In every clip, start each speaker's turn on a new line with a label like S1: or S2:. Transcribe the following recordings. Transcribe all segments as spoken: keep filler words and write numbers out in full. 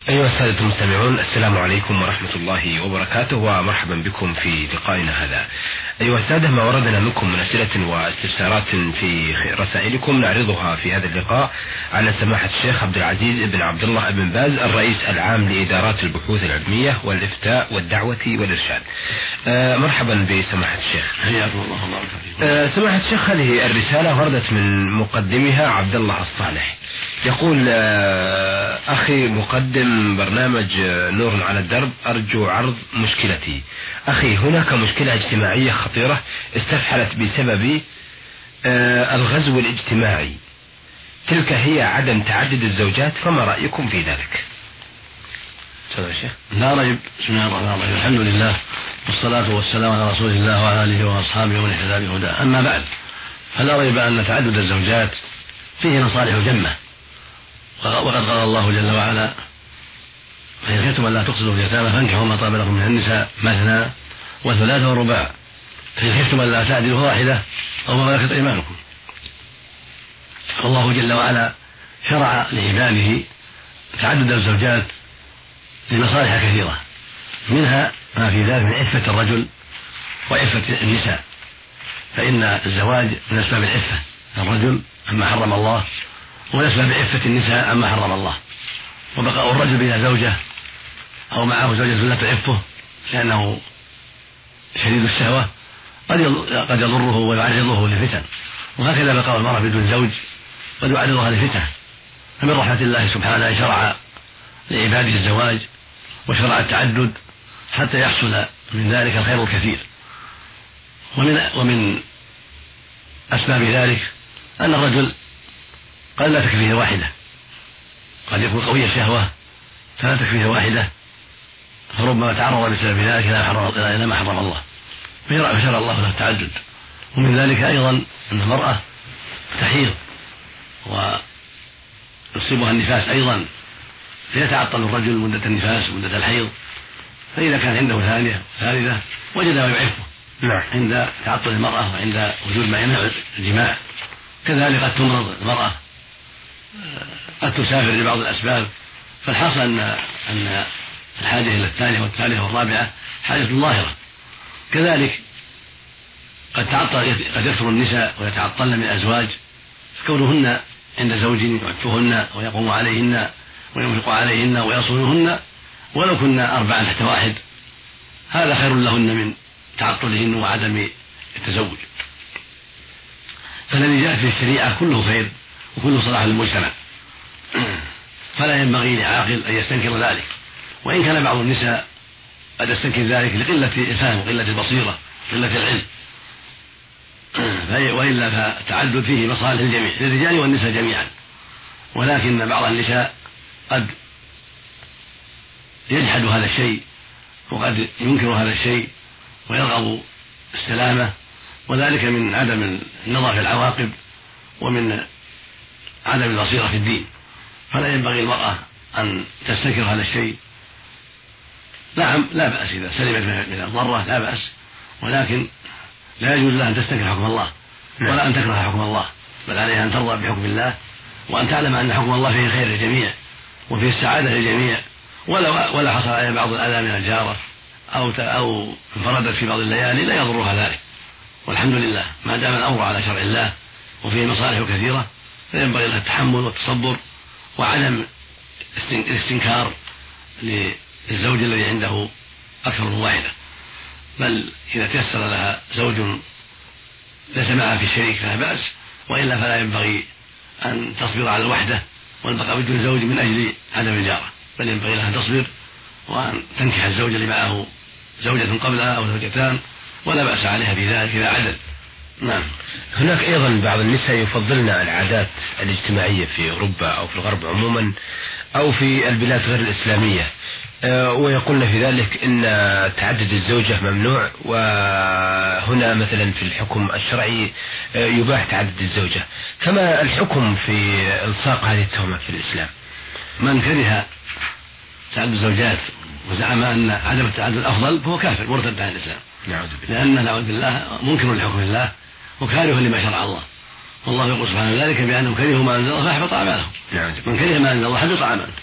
S1: أيها السادة المستمعون، السلام عليكم ورحمة الله وبركاته، ومرحبا بكم في لقائنا هذا. أيها السادة، ما وردنا منكم من أسئلة واستفسارات في رسائلكم نعرضها في هذا اللقاء على سماحة الشيخ عبد العزيز بن عبد الله بن باز، الرئيس العام لإدارات البحوث العلمية والإفتاء والدعوة والإرشاد. آه مرحبا بسماحة الشيخ.
S2: حياكم الله وبارك فيكم.
S1: آه سماحة الشيخ، هذه الرسالة وردت من مقدمها عبد الله الصالح، يقول: آه أخي مقدم برنامج نور على الدرب، أرجو عرض مشكلتي. أخي، هناك مشكلة اجتماعية خطيرة استفحلت بسبب آه الغزو الاجتماعي، تلك هي عدم تعدد الزوجات، فما رأيكم في ذلك؟
S2: تفضل يا شيخ. لا ريب. بسم الله الرحمن الرحيم، الحمد لله والصلاة والسلام على رسول الله وعلى آله وأصحابه ومن اهتدى بهداه. أما بعد، فلا ريب أن تعدد الزوجات فيه مصالح جمة، وقد قال الله جل وعلا: فإن خفتم ألا تقسطوا في اليتامى فانكحوا ما طاب لكم من النساء مثنى وثلاث ورباع، فإن خفتم ألا تعدلوا واحدة أو ما ملكت أيمانكم. فالله جل وعلا شرع لعباده تعدد الزوجات لمصالح كثيرة، منها ما في ذلك من عفة الرجل وعفة النساء، فإن الزواج من أسباب العفة الرجل عما حرم الله، ومن أسباب عفة النساء عما حرم الله. وبقاء الرجل بلا زوجة أو معه زوجة لا تعفه لأنه شديد الشهوة قد يضره ويعرضه لفتن، وهكذا بقاء المرأة بدون زوج قد يعرضها لفتن. فمن رحمة الله سبحانه شرع لعباده الزواج وشرع التعدد حتى يحصل من ذلك الخير الكثير. ومن, ومن أسباب ذلك أن الرجل قد لا تكفيه واحدة، قد يكون قوي الشهوة فلا تكفيه واحدة، فربما تعرض بسبب ذلك إلى ما حرم الله، فشرع الله له التعدد. ومن ذلك أيضا أن المرأة تحيض ويصيبها النفاس أيضا، فيتعطل الرجل مدة النفاس ومدة الحيض، فإذا كان عنده ثانية ثالثة وجد ما يعفه عند تعطل المرأة وعند وجود ما يمنع الجماع. كذلك قد تمرض المرأة، قد تسافر لبعض الأسباب، فالحاصل أن أن الحاجة إلى الثانية والثالثة والرابعة حاجة ظاهرة. كذلك قد تعطل قد يكثر النساء ويتعطلن من أزواج، فكونهن عند زوج يعفهن ويقوم عليهن وينفق عليهن ويصونهن ولو كنا أربعا تحت واحد، هذا خير لهن من تعطلهن وعدم التزوج. فالذي جاء في الشريعة كله خير وكله صلاح للمجتمع، فلا ينبغي لعاقل أن يستنكر ذلك، وإن كان بعض النساء قد يستنكر ذلك لقلة الفهم وقلة البصيرة وقلة العلم، وإلا فالتعدد فيه مصالح الجميع للرجال والنساء جميعا. ولكن بعض النساء قد يجحد هذا الشيء وقد ينكر هذا الشيء ويرغب السلامة، وذلك من عدم النظر في العواقب ومن عدم البصيرة في الدين. فلا ينبغي المرأة أن تستنكر هذا الشيء. نعم لا بأس إذا سلمت من الضرة لا بأس، ولكن لا يجوز لها أن تستنكر حكم الله ولا أن تكره حكم الله، بل عليها أن ترضى بحكم الله وأن تعلم أن حكم الله فيه خير للجميع وفيه السعادة للجميع. ولا ولا حصل عليها بعض الأذى من الجارة أو أو انفردت في بعض الليالي لا يضرها ذلك، والحمد لله ما دام الأمر على شرع الله وفيه مصالح كثيرة، فينبغي لها التحمل والتصبر وعدم الاستنكار للزوج الذي عنده أكثر من واحدة. بل إذا تيسر لها زوج ليس معها في شريك فلا بأس، وإلا فلا ينبغي أن تصبر على الوحدة والبقاء بدون زوج من أجل عدم الجارة، بل ينبغي لها أن تصبر وأن تنكح الزوج اللي معه زوجة قبلها أو زوجتان، ولا بأس عليها في ذلك إذا عدل. نعم.
S1: هناك أيضا بعض النساء يفضلن العادات الاجتماعية في أوروبا أو في الغرب عموما أو في البلاد غير الإسلامية، ويقولن في ذلك إن تعدد الزوجة ممنوع، وهنا مثلا في الحكم الشرعي يباح تعدد الزوجة، فما الحكم في إلصاق هذه التهمة في الإسلام؟
S2: من كره تعدد الزوجات وزعم أن عدم التعدد أفضل فهو كافر مرتد عن الإسلام،
S1: نعوذ بالله،
S2: لأنه نعوذ بالله منكر لحكم الله وكاره لما شرع الله. والله يقول سبحانه ذلك بأنهم كرهوا ما أنزل الله فأحبط أعمالهم. من كره ما أنزل الله حبط أعماله.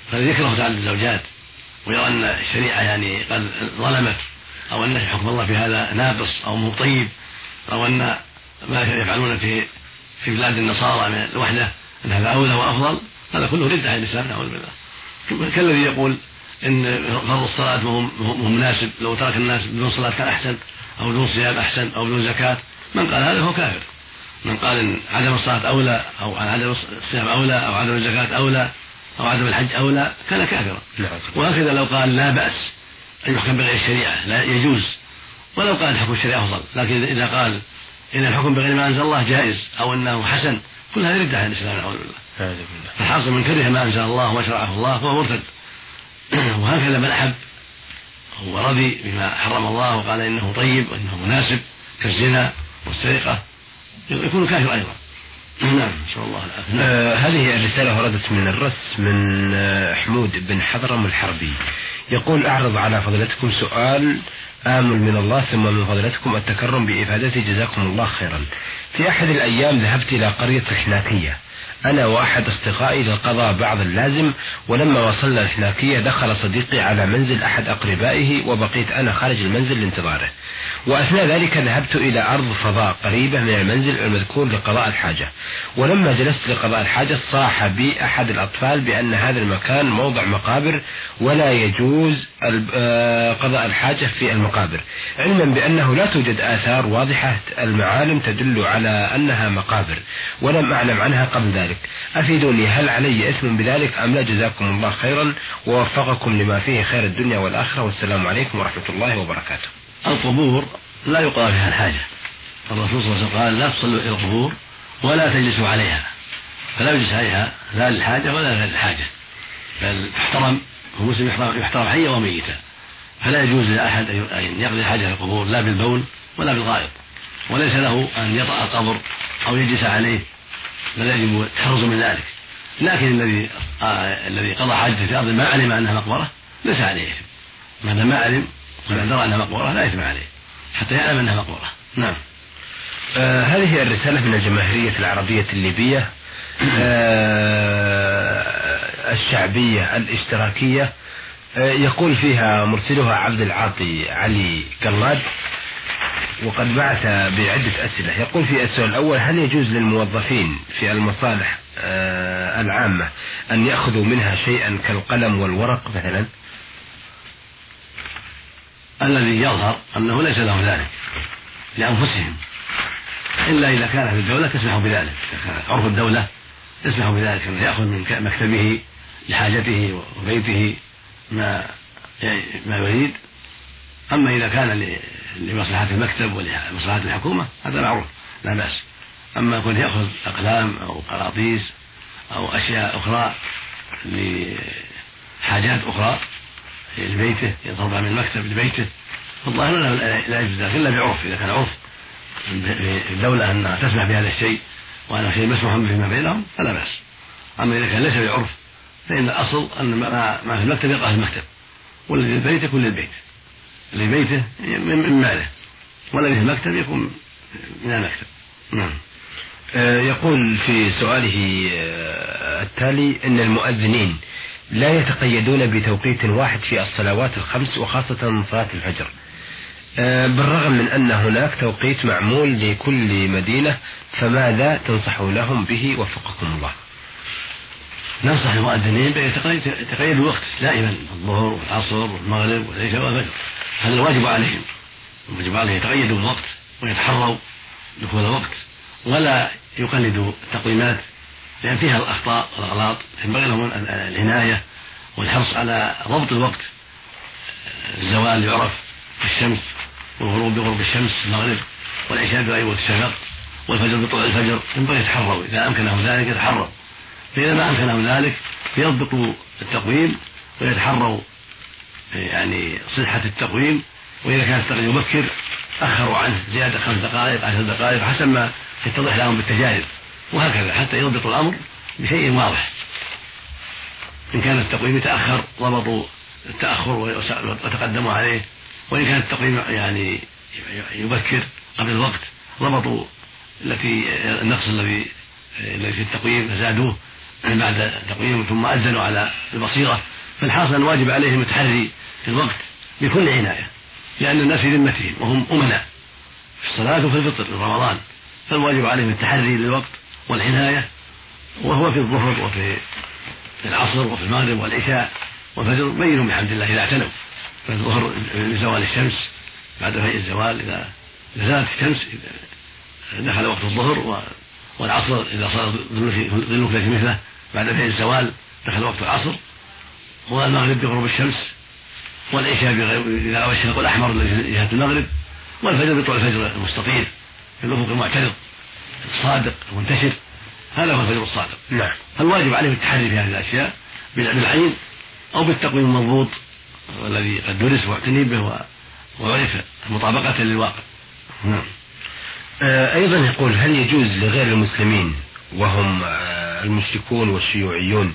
S2: فالذي يكره تعدد الزوجات ويرى أن الشريعة يعني قد ظلمت أو أن حكم الله في هذا ناقص أو مو طيب أو أن ما يفعلون في في بلاد النصارى من الوحدة أن هذا أولى وأفضل، هذا كله ردة عن الإسلام نعوذ بالله. كالذي يقول إن فرض الصلاة مو مناسب، لو ترك الناس بدون صلاة كان أحسن أو بدون صيام أحسن أو بدون زكاة، من قال هذا هو كافر. من قال إن عدم الصلاة أولى أو عدم الصيام أولى أو عدم الزكاة أولى أو عدم الحج أولى كان كافرا. وهكذا لو قال لا بأس أن يحكم بغير الشريعة لا يجوز، ولو قال حكم الشريعة أفضل، لكن إذا قال إن الحكم بغير ما أنزل الله جائز أو أنه حسن كل هذا يرد عن الإسلام نعوذ بالله. فالحاصل من كره ما أنزل الله وشرعه الله فهو مرتد. وهكذا من أحب هو رضي بما حرم الله وقال إنه طيب وإنه مناسب كالزنا والسرقة يكون كافر أيضا. نعم نسأل الله العافية.
S1: آه هذه الرسالة وردت من الرس من آه حمود بن حضرم الحربي، يقول أعرض على فضلتكم سؤال آمل من الله ثم من فضلتكم التكرم بإفادتي جزاكم الله خيرا. في أحد الأيام ذهبت إلى قرية الحناكية أنا وأحد أصدقائي للقضاء بعض اللازم، ولما وصلنا الحناكية دخل صديقي على منزل أحد أقربائه وبقيت أنا خارج المنزل لانتظاره، وأثناء ذلك ذهبت إلى أرض فضاء قريبة من المنزل المذكور لقضاء الحاجة، ولما جلست لقضاء الحاجة صاح بي أحد الأطفال بأن هذا المكان موضع مقابر ولا يجوز قضاء الحاجة في المقابر، علما بأنه لا توجد آثار واضحة المعالم تدل على أنها مقابر ولم أعلم عنها قبل ذلك، أفيدوني هل علي إثم بذلك أم لا؟ جزاكم الله خيرا ووفقكم لما فيه خير الدنيا والآخرة، والسلام عليكم ورحمة الله وبركاته.
S2: القبور لا يقضى فيها الحاجة، الرسول صلى الله عليه وسلم قال لا تصلوا إلى القبور ولا تجلسوا عليها، فلا يجلس عليها لا للحاجة ولا غير الحاجة، بل يحترم المسلم يحترم حيا وميتا، فلا يجوز لأحد أن يقضي حاجة في القبور لا بالبول ولا بالغائط، وليس له أن يطأ القبر أو يجلس عليه، بل يجب التحرز من ذلك. لكن الذي آه الذي قضى حاجته في أرض ما علم أنها مقبرة ليس عليه إثم، ما دام ما علم وما درى أنها مقبرة لا إثم عليه حتى يعلم أنها مقبرة. نعم.
S1: آه هذه الرسالة من الجماهيرية العربية الليبية آه الشعبية الاشتراكية، آه يقول فيها مرسلها عبد العاطي علي قلاد، وقد بعث بعدة أسئلة. يقول في السؤال الأول: هل يجوز للموظفين في المصالح آه العامة أن يأخذوا منها شيئا كالقلم والورق مثلا؟
S2: الذي يظهر أنه ليس له ذلك لأنفسهم، إلا إذا كانت الدولة تسمح بذلك، عرف الدولة تسمح بذلك أن يأخذ من مكتبه لحاجته وبيته ما ما يريد. أما إذا كان لمصلحة المكتب ولمصلحة الحكومة هذا معروف لا بأس. أما يكون يأخذ أقلام أو قراطيس أو أشياء أخرى لحاجات أخرى لبيته يطلبها من المكتب لبيته فالله لا يجوز ذلك إلا بعرف، إذا كان عرف الدولة أنها تسمح بهذا الشيء وأنه شيء مسموح به فيما بينهم فلا بأس. أما إذا كان ليس بعرف فإن الأصل أن ما في المكتب يقع في المكتب، والذي في البيت يكون للبيت، اللي بيته من ماله، والذي في المكتب يكون من المكتب. نعم.
S1: يقول في سؤاله التالي أن المؤذنين لا يتقيدون بتوقيت واحد في الصلوات الخمس وخاصة صلاة الفجر، بالرغم من أن هناك توقيت معمول لكل مدينة، فماذا تنصحونهم به وفقكم الله؟
S2: ننصح المؤذنين بيتقيدوا الوقت دائما، الظهر والعصر والمغرب والعشاء والفجر، هذا الواجب عليهم، الواجب عليهم يتقيدوا بالوقت ويتحروا دخول الوقت ولا يقلدوا التقويمات لأن فيها الأخطاء والأغلاط، ينبغي لهم العناية والحرص على ضبط الوقت. الزوال يعرف بالشمس، والغروب بغروب الشمس المغرب، والعشاء بغيب الشفق، والفجر بطلوع الفجر، ينبغي يتحروا إذا أمكنهم ذلك يتحروا، فإذا ما أمكنهم ذلك يضبطوا التقويم ويتحروا يعني صحة التقويم، وإذا كان التقويم مبكر أخروا عنه زيادة خمس دقائق عشر دقائق حسب ما يتضح لهم بالتجارب، وهكذا حتى يضبطوا الأمر بشيء واضح. إن كان التقويم يتأخر ضبطوا التأخر وتقدموا عليه، وإن كان التقويم يعني يبكر قبل الوقت ضبطوا التي النقص الذي الذي في التقويم فزادوه بعد تقويم ثم أذنوا على البصيرة، فالحاصل أن واجب عليهم التحري في الوقت بكل عناية، لأن الناس في ذمتهم وهم أمناء في الصلاة وفي الفطر من رمضان، فالواجب عليهم التحري للوقت والعناية، وهو في الظهر وفي العصر وفي المغرب والعشاء والفجر بينهم بحمد الله إذا اعتنوا. فالظهر لزوال الشمس بعد فيء الزوال إذا زالت الشمس دخل وقت الظهر، والعصر إذا صار ظل كلة مثله بعد فيء الزوال دخل وقت العصر، والمغرب بغروب الشمس، والعشاء إذا غاب الشفق الأحمر الذي جهة المغرب، والفجر بطلوع الفجر المستطيل في الأفق المعترض الصادق المنتشر، هذا هو الفجر الصادق.
S1: نعم.
S2: فالواجب عليه التحري في هذه الأشياء بالعين أو بالتقويم المضبوط والذي قد درس واعتني به وعرف مطابقة للواقع. نعم.
S1: أيضا يقول: هل يجوز لغير المسلمين وهم المشركون والشيوعيون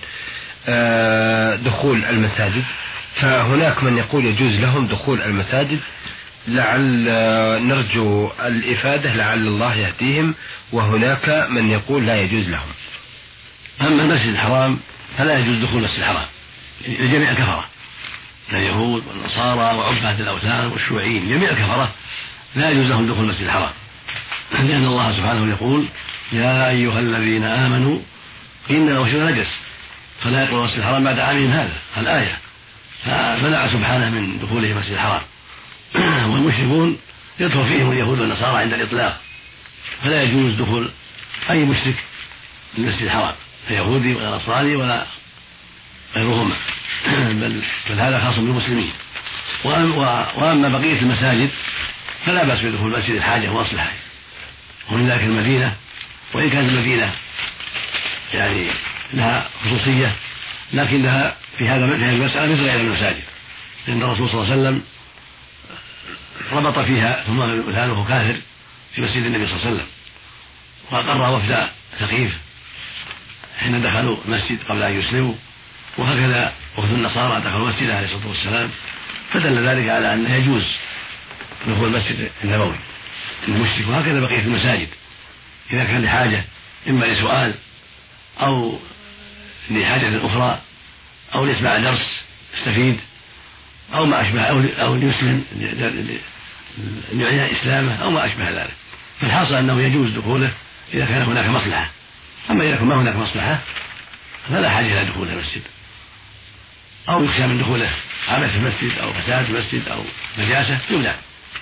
S1: دخول المساجد؟ فهناك من يقول يجوز لهم دخول المساجد، لعل نرجو الإفادة لعل الله يهديهم، وهناك من يقول لا يجوز لهم.
S2: أما المسجد الحرام فلا يجوز دخول المسجد الحرام لجميع الكفرة من اليهود والنصارى وعباد الأوثان والشيوعيين، جميع الكفرة لا يجوز لهم دخول المسجد الحرام، لأن الله سبحانه يقول: يا أيها الذين آمنوا إنما البشر نجس فلا يقربوا المسجد الحرام بعد عامهم هذا الآية، فمنع سبحانه من دخوله المسجد الحرام. والمشركون يدخل فيهم اليهود والنصارى عند الإطلاق، فلا يجوز دخول أي مشرك للمسجد الحرام، يهودي ولا نصراني ولا غيرهما، بل, بل هذا خاص بالمسلمين. وأما بقية المساجد فلا بأس بدخول المسجد الحاجة ومصلحة، ومن ذلك المدينة، وإن كانت المدينة يعني لها خصوصية لكنها في هذا في هذه المسألة مثل غير المساجد، لأن الرسول صلى الله عليه وسلم ربط فيها ثم لسانه كافر في مسجد النبي صلى الله عليه وسلم، وأقر وفد ثقيف حين دخلوا المسجد قبل أن يسلموا، وهكذا وفد النصارى دخلوا المسجد عليه الصلاة والسلام، فدل ذلك على أنه يجوز دخول المسجد النبوي المشرك، وهكذا بقية المساجد إذا كان لحاجة إما لسؤال أو لحاجة أخرى أو ليسمع درس يستفيد أو ما أشبه أو, أو ليسلم ليعلن إسلامه أو ما أشبه ذلك. فالحاصل أنه يجوز دخوله إذا كان هناك مصلحة، أما إذا كان ما هناك مصلحة فلا حاجة إلى دخول المسجد، أو يخشى من دخوله عبث في المسجد أو فساد في المسجد أو نجاسة يمنع.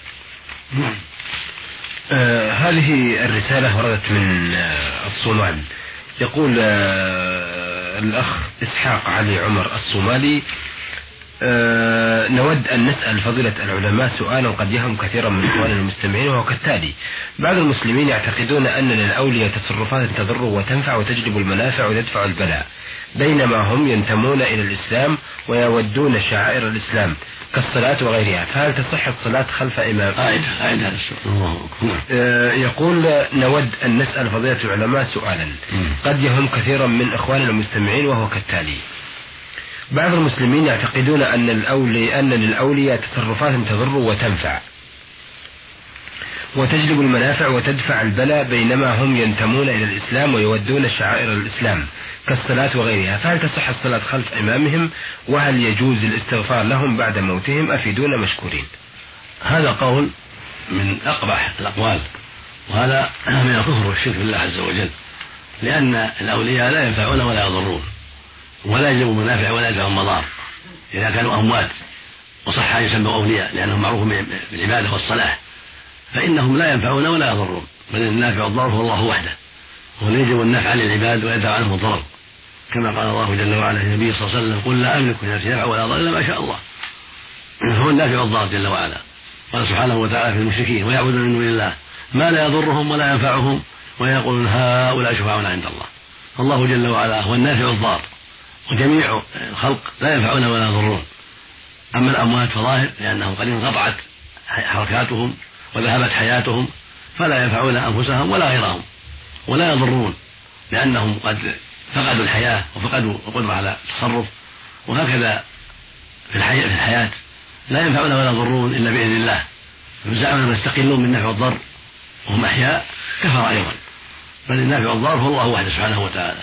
S1: آه هذه الرسالة وردت من آه الصومال. يقول آه الأخ إسحاق علي عمر الصومالي: آه نود أن نسأل فضيلة العلماء سؤالا قد يهم كثيرا من إخواننا المستمعين، وهو كالتالي: بعض المسلمين يعتقدون أن للأولياء تصرفات تضر وتنفع وتجلب المنافع وتدفع البلاء، بينما هم ينتمون إلى الإسلام ويودون شعائر الإسلام كالصلاة وغيرها، فهل تصح الصلاة خلف إمام؟ آه يقول: نود أن نسأل فضيلة العلماء سؤالا قد يهم كثيرا من إخواننا المستمعين، وهو كالتالي: بعض المسلمين يعتقدون أن الأولي أن للأولياء تصرفات تضر وتنفع وتجلب المنافع وتدفع البلاء، بينما هم ينتمون إلى الإسلام ويودون شعائر الإسلام كالصلاة وغيرها، فهل تصح الصلاة خلف إمامهم؟ وهل يجوز الاستغفار لهم بعد موتهم؟ أفيدونا مشكورين.
S2: هذا قول من أقبح الأقوال، وهذا من الكفر والشرك بالله عز وجل، لأن الأولياء لا ينفعون ولا يضرون ولا يجلبوا منافع ولا يدفعون مضار إذا كانوا أموات وصح أن يسموا أولياء لأنهم معروفون بالعبادة والصلاح، فإنهم لا ينفعون ولا يضرون، بل النافع والضار هو الله وحده، هو اللي يجب النفع للعباد ويدفع عنهم الضرر، كما قال الله جل وعلا للنبي صلى الله عليه وسلم: قل لا أملك لنفسي نفعا ولا ضرا إلا ما شاء الله. هو النافع والضار جل وعلا. قال سبحانه وتعالى في المشركين: ويعبدون من دون الله ما لا يضرهم ولا ينفعهم ويقولون هؤلاء شفعاؤنا عند الله. الله جل وعلا هو النافع والضار، وجميع الخلق لا ينفعون ولا يضرون. أما الأموات فظاهر لأنهم قد انقطعت حركاتهم وذهبت حياتهم، فلا ينفعون أنفسهم ولا غيرهم ولا يضرون، لأنهم قد فقدوا الحياة وفقدوا القدرة على التصرف. وهكذا في الحياة, في الحياة لا ينفعون ولا يضرون إلا بإذن الله، فزعموا أنهم يستقلون بالنفع والضر وهم أحياء كفر أيضا، بل النافع والضار هو الله وحده سبحانه وتعالى.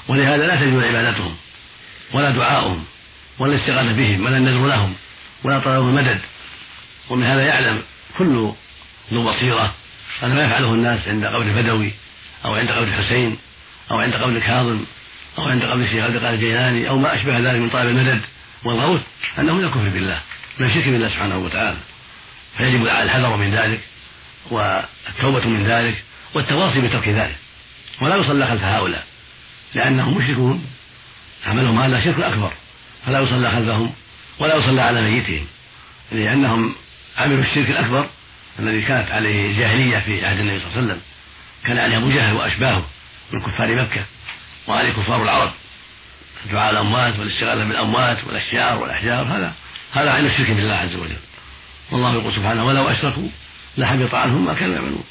S2: ولهذا لا تجوز عبادتهم ولا دعاؤهم ولا الاستغاثة بهم ولا النذر لهم ولا طلب المدد. ومن هذا يعلم كل ذو بصيرة أن ما يفعله الناس عند قبر بدوي أو عند قبر حسين أو عند قبر كاظم أو عند قبر الشيخ عبد القادر الجيلاني أو ما أشبه ذلك من طلب المدد والغوث أنه من الكفر بالله، من الشرك بالله سبحانه وتعالى. فيجب الحذر من ذلك والتوبة من ذلك والتواصي بترك ذلك، ولا يصلى خلف هؤلاء لأنهم مشركون عملهم هذا شرك أكبر، فلا يصلى خلفهم ولا يصلى على ميتهم، لأنهم عملوا الشرك الأكبر الذي كانت عليه الجاهلية في عهد النبي صلى الله عليه وسلم، كان عليه أبو جهل وأشباهه من كفار مكة وعليه كفار العرب، دعاء الأموات والاستغاثة بالأموات والأشجار والأحجار، هذا هذا عين الشرك بالله عز وجل. والله يقول سبحانه ولو أشركوا لحبط عنهم ما كانوا يعملون.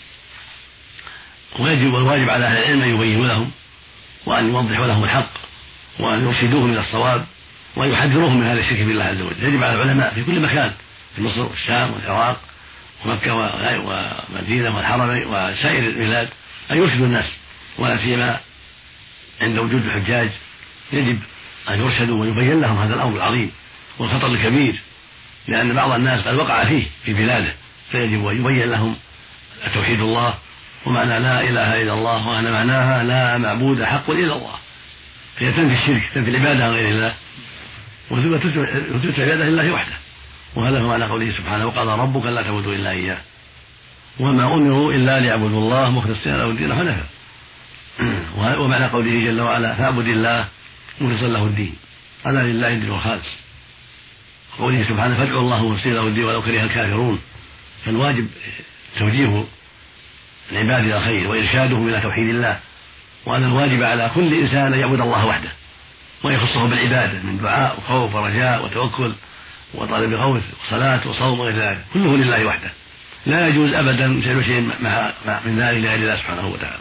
S2: ويجب والواجب على أهل العلم أن يبينوا لهم وأن يوضحوا لهم الحق وأن يرشدوهم إلى الصواب وأن يحذروهم من هذا الشرك بالله عز وجل. يجب على العلماء في كل مكان في مصر والشام والعراق ومكة ومدينة والحرمين وسائر البلاد أن يرشدوا الناس، ولا سيما عند وجود الحجاج يجب أن يرشدوا ويبين لهم هذا الأمر العظيم والخطر الكبير، لأن بعض الناس قد وقع فيه في بلاده، فيجب أن يبين لهم توحيد الله ومعنى لا إله إلا الله وأن معناها لا معبود حق إلا الله، فهي تنفي الشرك، تنفي العبادة غير الله وتثبت العبادة لله وحده. وهذا هو معنى قوله سبحانه وقضى ربك لا تعبدوا إلا إياه وما أمروا إلا ليعبدوا الله مخلصين له الدين حنفاء. ومعنى قوله جل وعلا فاعبد الله مخلصا له الدين ألا لله الدين الخالص. قوله سبحانه فادعوا الله مخلصين له الدين ولو كره الكافرون. فالواجب توجيه العباد إلى الخير وإرشادهم إلى توحيد الله، وأن الواجب على كل إنسان أن يعبد الله وحده ويخصه بالعبادة من دعاء وخوف ورجاء وتوكل وطالب غوث وصلاة وصوم وغير ذلك، كله لله وحده، لا يجوز أبدا فعل شيء من ذلك لغير الله سبحانه وتعالى،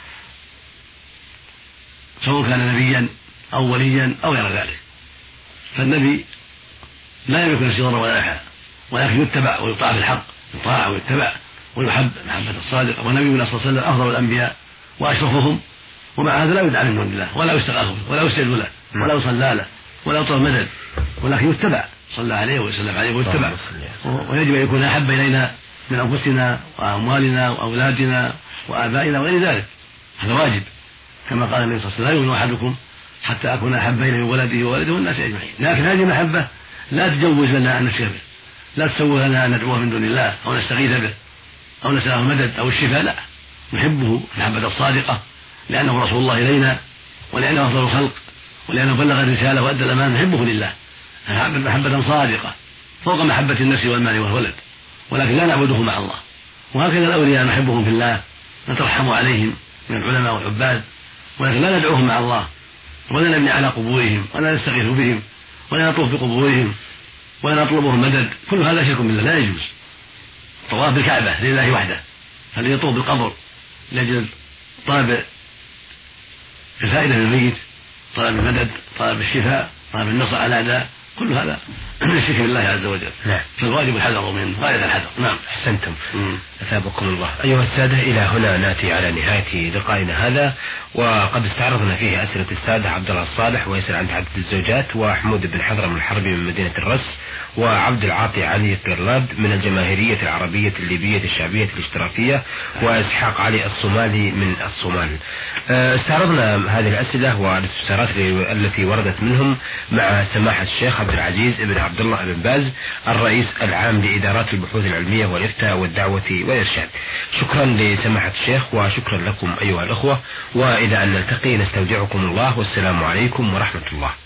S2: سواء كان نبيا أو وليا أو غير ذلك. فالنبي لا يملك نفسه ضرا ولا نفعا، ولكن يتبع ويطاع بالحق، يطاع ويتبع ويحب محبة الصادق. ونبينا صلى الله عليه وسلم أفضل الأنبياء وأشرفهم، ومع هذا لا يدعى من دون الله ولا يستغاث به ولا يسجد له ولا يصلى له ولا يطلب مدد، ولكن يتبع، صلى عليه وسلم عليه ويتبع. ويجب أن يكون أحب إلينا من أنفسنا وأموالنا وأولادنا وآبائنا وغير ذلك، هذا واجب، كما قال النبي صلى الله عليه وسلم لا يؤمن أحدكم حتى أكون أحب إليه من ولده وولده والناس أجمعين. لكن هذه المحبة لا تجوز لنا أن نشرك به، لا تسوغ لنا أن ندعوه من دون الله أو نستغيث به أو نسأله المدد أو الشفاء، لا، نحبه المحبة الصادقة لأنه رسول الله إلينا ولأنه أفضل الخلق ولأنه بلغ الرسالة وأدى الأمانة، نحبه لله محبة صادقة فوق محبة النفس والمال والولد، ولكن لا نعبده مع الله. وهكذا الأولياء نحبهم في الله، نترحم عليهم من العلماء والعباد، ولكن لا ندعوهم مع الله ولا نبني على قبورهم ولا نستغيث بهم ولا نطوف بقبورهم ولا نطلبهم مدد، كل هذا شرك بالله لا يجوز. طواف بالكعبة لله وحده، هل يطوف بالقبر لأجل طلب الفائدة من الميت، طلب المدد، طلب الشفاء، طلب النصر على أعداء، كل هذا من الشرك بالله عز وجل.
S1: نعم.
S2: فالواجب الحذر منه غاية الحذر. نعم.
S1: أحسنتم. أثابكم الله. أيها السادة، إلى هنا نأتي على نهاية لقائنا هذا، وقد استعرضنا فيه أسئلة السادة عبد الله الصالح ويسأل عن تعدد الزوجات، وحمود بن حضرم الحربي من مدينة الرس، وعبد العاطي علي قرلاد من الجماهيرية العربية الليبية الشعبية الاشتراكية، وإسحاق علي الصومالي من الصومال. استعرضنا هذه الأسئلة والاستفسارات التي وردت منهم مع سماحة الشيخ عبد العزيز بن عبد الله بن باز الرئيس العام لإدارات البحوث العلمية والإفتاء والدعوة والإرشاد. شكرا لسماحة الشيخ وشكرا لكم أيها الأخوة، وإلى أن نلتقي نستودعكم الله، والسلام عليكم ورحمة الله.